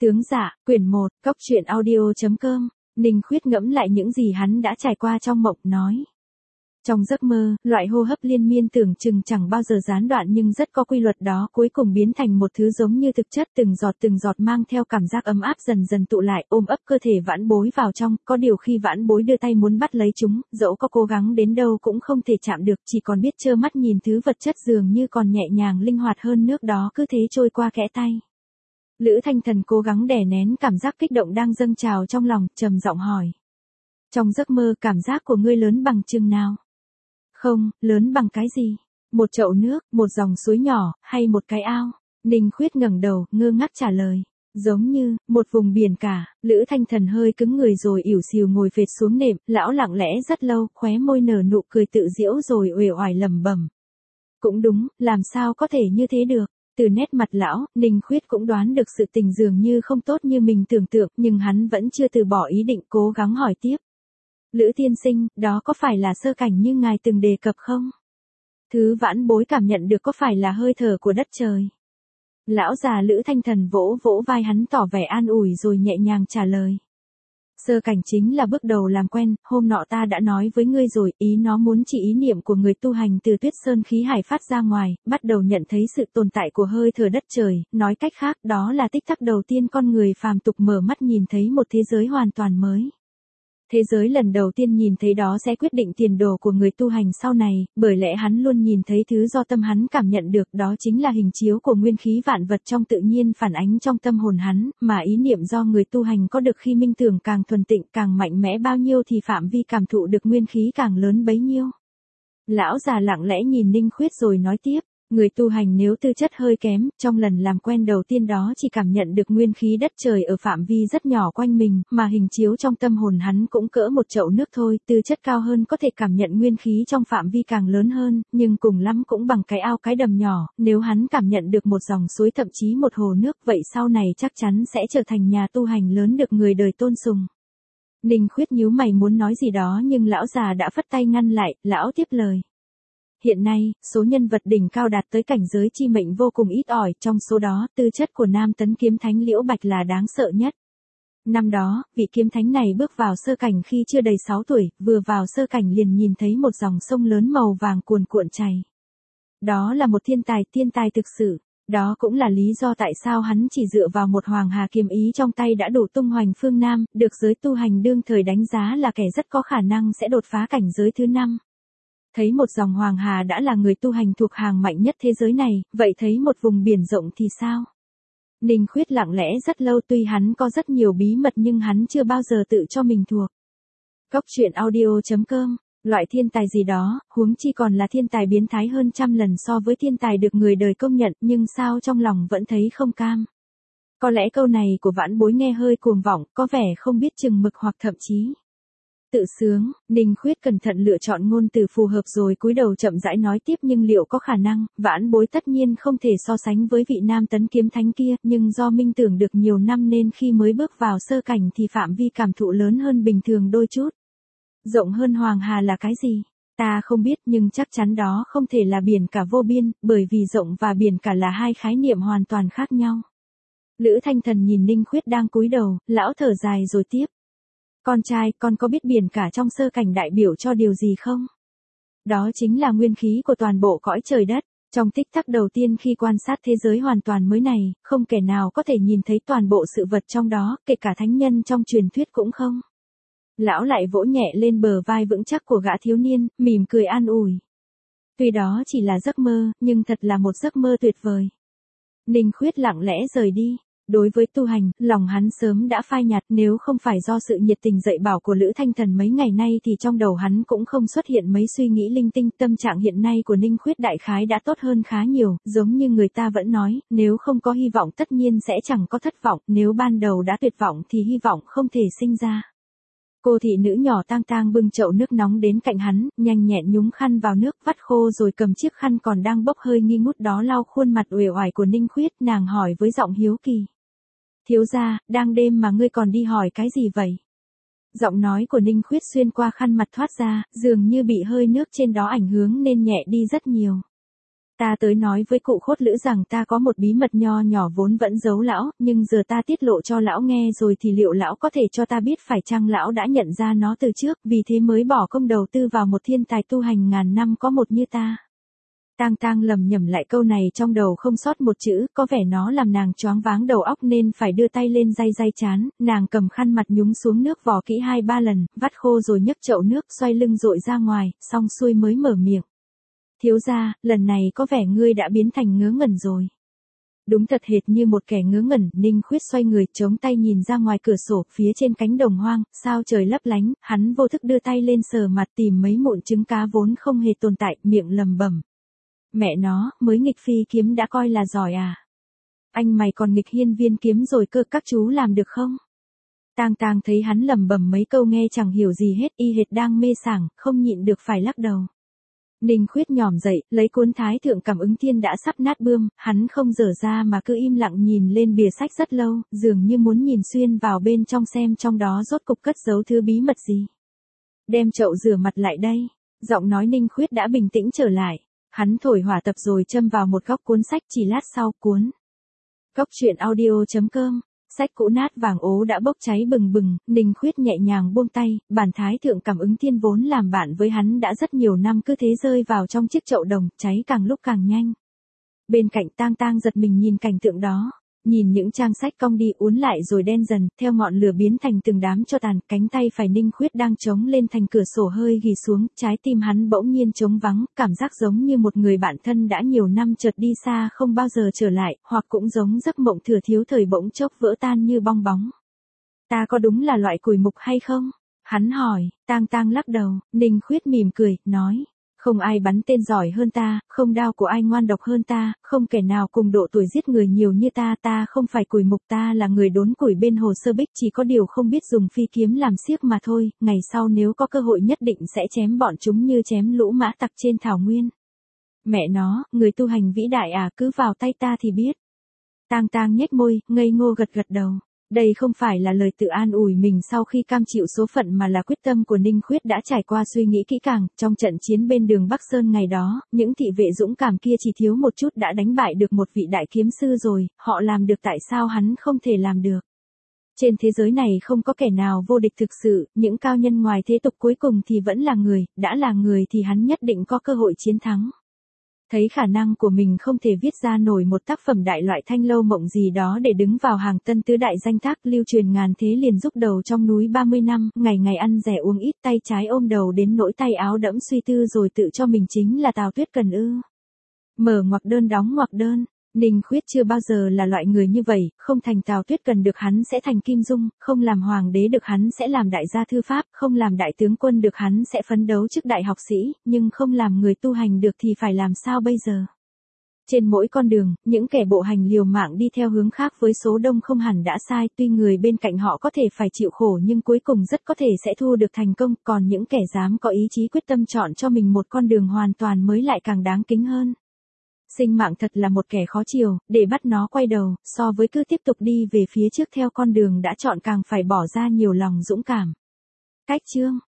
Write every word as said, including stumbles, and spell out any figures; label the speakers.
Speaker 1: Tướng Dạ, quyển một, cốc truyện audio chấm com, Ninh Khuyết ngẫm lại những gì hắn đã trải qua trong mộng, nói. Trong giấc mơ, loại hô hấp liên miên tưởng chừng chẳng bao giờ gián đoạn nhưng rất có quy luật đó cuối cùng biến thành một thứ giống như thực chất, từng giọt từng giọt mang theo cảm giác ấm áp dần dần tụ lại, ôm ấp cơ thể Vãn Bối vào trong, có điều khi Vãn Bối đưa tay muốn bắt lấy chúng, dẫu có cố gắng đến đâu cũng không thể chạm được, chỉ còn biết trơ mắt nhìn thứ vật chất dường như còn nhẹ nhàng linh hoạt hơn nước đó cứ thế trôi qua kẽ tay. Lữ Thanh Thần cố gắng đè nén cảm giác kích động đang dâng trào trong lòng, trầm giọng hỏi. Trong giấc mơ cảm giác của ngươi lớn bằng chừng nào? Không, lớn bằng cái gì? Một chậu nước, một dòng suối nhỏ, hay một cái ao? Ninh Khuyết ngẩng đầu, ngơ ngác trả lời. Giống như, một vùng biển cả. Lữ Thanh Thần hơi cứng người rồi ỉu xìu ngồi phệt xuống nệm, lão lặng lẽ rất lâu, khóe môi nở nụ cười tự giễu rồi uể oải lẩm bẩm. Cũng đúng, làm sao có thể như thế được? Từ nét mặt lão, Ninh Khuyết cũng đoán được sự tình dường như không tốt như mình tưởng tượng, nhưng hắn vẫn chưa từ bỏ ý định, cố gắng hỏi tiếp. Lữ tiên sinh, đó có phải là sơ cảnh như ngài từng đề cập không? Thứ Vãn Bối cảm nhận được có phải là hơi thở của đất trời? Lão già Lữ Thanh Thần vỗ vỗ vai hắn tỏ vẻ an ủi rồi nhẹ nhàng trả lời. Sơ cảnh chính là bước đầu làm quen, hôm nọ ta đã nói với ngươi rồi, ý nó muốn chỉ ý niệm của người tu hành từ Tuyết Sơn khí hải phát ra ngoài, bắt đầu nhận thấy sự tồn tại của hơi thở đất trời, nói cách khác đó là tích tắc đầu tiên con người phàm tục mở mắt nhìn thấy một thế giới hoàn toàn mới. Thế giới lần đầu tiên nhìn thấy đó sẽ quyết định tiền đồ của người tu hành sau này, bởi lẽ hắn luôn nhìn thấy thứ do tâm hắn cảm nhận được, đó chính là hình chiếu của nguyên khí vạn vật trong tự nhiên phản ánh trong tâm hồn hắn, mà ý niệm do người tu hành có được khi minh tưởng càng thuần tịnh càng mạnh mẽ bao nhiêu thì phạm vi cảm thụ được nguyên khí càng lớn bấy nhiêu. Lão già lặng lẽ nhìn Ninh Khuyết rồi nói tiếp. Người tu hành nếu tư chất hơi kém, trong lần làm quen đầu tiên đó chỉ cảm nhận được nguyên khí đất trời ở phạm vi rất nhỏ quanh mình, mà hình chiếu trong tâm hồn hắn cũng cỡ một chậu nước thôi, tư chất cao hơn có thể cảm nhận nguyên khí trong phạm vi càng lớn hơn, nhưng cùng lắm cũng bằng cái ao cái đầm nhỏ, nếu hắn cảm nhận được một dòng suối thậm chí một hồ nước vậy sau này chắc chắn sẽ trở thành nhà tu hành lớn được người đời tôn sùng. Ninh Khuyết nhíu mày muốn nói gì đó nhưng lão già đã phất tay ngăn lại, lão tiếp lời. Hiện nay, số nhân vật đỉnh cao đạt tới cảnh giới chi mệnh vô cùng ít ỏi, trong số đó, tư chất của Nam Tấn Kiếm Thánh Liễu Bạch là đáng sợ nhất. Năm đó, vị kiếm thánh này bước vào sơ cảnh khi chưa đầy sáu tuổi, vừa vào sơ cảnh liền nhìn thấy một dòng sông lớn màu vàng cuồn cuộn chảy. Đó là một thiên tài, thiên tài thực sự. Đó cũng là lý do tại sao hắn chỉ dựa vào một hoàng hà kiếm ý trong tay đã đủ tung hoành phương Nam, được giới tu hành đương thời đánh giá là kẻ rất có khả năng sẽ đột phá cảnh giới thứ năm. Thấy một dòng hoàng hà đã là người tu hành thuộc hàng mạnh nhất thế giới này, vậy thấy một vùng biển rộng thì sao? Ninh Khuyết lặng lẽ rất lâu, tuy hắn có rất nhiều bí mật nhưng hắn chưa bao giờ tự cho mình thuộc. Cốc truyện audio chấm com, loại thiên tài gì đó, huống chi còn là thiên tài biến thái hơn trăm lần so với thiên tài được người đời công nhận, nhưng sao trong lòng vẫn thấy không cam. Có lẽ câu này của Vãn Bối nghe hơi cuồng vọng, có vẻ không biết chừng mực hoặc thậm chí tự sướng. Ninh Khuyết cẩn thận lựa chọn ngôn từ phù hợp rồi cúi đầu chậm rãi nói tiếp, nhưng liệu có khả năng, Vãn Bối tất nhiên không thể so sánh với vị Nam Tấn Kiếm Thánh kia, nhưng do minh tưởng được nhiều năm nên khi mới bước vào sơ cảnh thì phạm vi cảm thụ lớn hơn bình thường đôi chút. Rộng hơn hoàng hà là cái gì? Ta không biết nhưng chắc chắn đó không thể là biển cả vô biên, bởi vì rộng và biển cả là hai khái niệm hoàn toàn khác nhau. Lữ Thanh Thần nhìn Ninh Khuyết đang cúi đầu, lão thở dài rồi tiếp. Con trai, con có biết biển cả trong sơ cảnh đại biểu cho điều gì không? Đó chính là nguyên khí của toàn bộ cõi trời đất. Trong tích tắc đầu tiên khi quan sát thế giới hoàn toàn mới này, không kẻ nào có thể nhìn thấy toàn bộ sự vật trong đó, kể cả thánh nhân trong truyền thuyết cũng không. Lão lại vỗ nhẹ lên bờ vai vững chắc của gã thiếu niên, mỉm cười an ủi. Tuy đó chỉ là giấc mơ, nhưng thật là một giấc mơ tuyệt vời. Ninh Khuyết lặng lẽ rời đi. Đối với tu hành, lòng hắn sớm đã phai nhạt, nếu không phải do sự nhiệt tình dạy bảo của Lữ Thanh Thần mấy ngày nay thì trong đầu hắn cũng không xuất hiện mấy suy nghĩ linh tinh. Tâm trạng hiện nay của Ninh Khuyết đại khái đã tốt hơn khá nhiều, giống như người ta vẫn nói, nếu không có hy vọng tất nhiên sẽ chẳng có thất vọng, nếu ban đầu đã tuyệt vọng thì hy vọng không thể sinh ra. Cô thị nữ nhỏ tang tang bưng chậu nước nóng đến cạnh hắn, nhanh nhẹn nhúng khăn vào nước, vắt khô rồi cầm chiếc khăn còn đang bốc hơi nghi ngút đó lau khuôn mặt uể oải của Ninh Khuyết, nàng hỏi với giọng hiếu kỳ. Thiếu gia, đang đêm mà ngươi còn đi hỏi cái gì vậy? Giọng nói của Ninh Khuyết xuyên qua khăn mặt thoát ra, dường như bị hơi nước trên đó ảnh hưởng nên nhẹ đi rất nhiều. Ta tới nói với cụ Khốt Lữ rằng ta có một bí mật nho nhỏ vốn vẫn giấu lão, nhưng giờ ta tiết lộ cho lão nghe rồi thì liệu lão có thể cho ta biết phải chăng lão đã nhận ra nó từ trước, vì thế mới bỏ công đầu tư vào một thiên tài tu hành ngàn năm có một như ta. Tang Tang lầm nhầm lại câu này trong đầu không sót một chữ, có vẻ nó làm nàng choáng váng đầu óc nên phải đưa tay lên day day trán, nàng cầm khăn mặt nhúng xuống nước vò kỹ hai ba lần, vắt khô rồi nhấc chậu nước xoay lưng dội ra ngoài, xong xuôi mới mở miệng. Thiếu gia, lần này có vẻ ngươi đã biến thành ngớ ngẩn rồi. Đúng thật hệt như một kẻ ngớ ngẩn, Ninh Khuyết xoay người, chống tay nhìn ra ngoài cửa sổ, phía trên cánh đồng hoang, sao trời lấp lánh, hắn vô thức đưa tay lên sờ mặt tìm mấy mụn trứng cá vốn không hề tồn tại, miệng lầm bẩm. Mẹ nó, mới nghịch phi kiếm đã coi là giỏi à? Anh mày còn nghịch hiên viên kiếm rồi cơ, các chú làm được không? Tang Tang thấy hắn lầm bầm mấy câu nghe chẳng hiểu gì hết, y hệt đang mê sảng, không nhịn được phải lắc đầu. Ninh Khuyết nhỏm dậy, lấy cuốn Thái Thượng Cảm Ứng Thiên đã sắp nát bươm, hắn không dở ra mà cứ im lặng nhìn lên bìa sách rất lâu, dường như muốn nhìn xuyên vào bên trong xem trong đó rốt cục cất giấu thứ bí mật gì. Đem chậu rửa mặt lại đây, giọng nói Ninh Khuyết đã bình tĩnh trở lại. Hắn thổi hỏa tập rồi châm vào một góc cuốn sách, chỉ lát sau cuốn. Góc truyện audio chấm com, sách cũ nát vàng ố đã bốc cháy bừng bừng, Ninh Khuyết nhẹ nhàng buông tay, bản Thái Thượng Cảm Ứng Thiên vốn làm bạn với hắn đã rất nhiều năm cứ thế rơi vào trong chiếc chậu đồng, cháy càng lúc càng nhanh. Bên cạnh Tang Tang giật mình nhìn cảnh tượng đó, nhìn những trang sách cong đi uốn lại rồi đen dần, theo ngọn lửa biến thành từng đám tro tàn, cánh tay phải Ninh Khuyết đang chống lên thành cửa sổ hơi ghi xuống, trái tim hắn bỗng nhiên trống vắng, cảm giác giống như một người bạn thân đã nhiều năm chợt đi xa không bao giờ trở lại, hoặc cũng giống giấc mộng thừa thiếu thời bỗng chốc vỡ tan như bong bóng. Ta có đúng là loại cùi mục hay không? Hắn hỏi. Tang Tang lắc đầu, Ninh Khuyết mỉm cười, nói. Không ai bắn tên giỏi hơn ta, không đao của ai ngoan độc hơn ta, không kẻ nào cùng độ tuổi giết người nhiều như ta, ta không phải cùi mục, ta là người đốn củi bên hồ Sơ Bích, chỉ có điều không biết dùng phi kiếm làm xiếc mà thôi, ngày sau nếu có cơ hội nhất định sẽ chém bọn chúng như chém lũ mã tặc trên thảo nguyên. Mẹ nó, người tu hành vĩ đại à, cứ vào tay ta thì biết. Tang Tang nhếch môi, ngây ngô gật gật đầu. Đây không phải là lời tự an ủi mình sau khi cam chịu số phận mà là quyết tâm của Ninh Khuyết đã trải qua suy nghĩ kỹ càng, trong trận chiến bên đường Bắc Sơn ngày đó, những thị vệ dũng cảm kia chỉ thiếu một chút đã đánh bại được một vị đại kiếm sư rồi, họ làm được tại sao hắn không thể làm được. Trên thế giới này không có kẻ nào vô địch thực sự, những cao nhân ngoài thế tục cuối cùng thì vẫn là người, đã là người thì hắn nhất định có cơ hội chiến thắng. Thấy khả năng của mình không thể viết ra nổi một tác phẩm đại loại Thanh Lâu Mộng gì đó để đứng vào hàng tân tứ đại danh tác lưu truyền ngàn thế liền giúp đầu trong núi ba mươi năm, ngày ngày ăn rẻ uống ít, tay trái ôm đầu đến nỗi tay áo đẫm suy tư rồi tự cho mình chính là Tào Tuyết Cần ư. Mở ngoặc đơn đóng ngoặc đơn. Ninh Khuyết chưa bao giờ là loại người như vậy, không thành Tào Tuyết Cần được hắn sẽ thành Kim Dung, không làm hoàng đế được hắn sẽ làm đại gia thư pháp, không làm đại tướng quân được hắn sẽ phấn đấu chức đại học sĩ, nhưng không làm người tu hành được thì phải làm sao bây giờ? Trên mỗi con đường, những kẻ bộ hành liều mạng đi theo hướng khác với số đông không hẳn đã sai, tuy người bên cạnh họ có thể phải chịu khổ nhưng cuối cùng rất có thể sẽ thu được thành công, còn những kẻ dám có ý chí quyết tâm chọn cho mình một con đường hoàn toàn mới lại càng đáng kính hơn. Sinh mạng thật là một kẻ khó chiều, để bắt nó quay đầu, so với cứ tiếp tục đi về phía trước theo con đường đã chọn càng phải bỏ ra nhiều lòng dũng cảm. Cách chương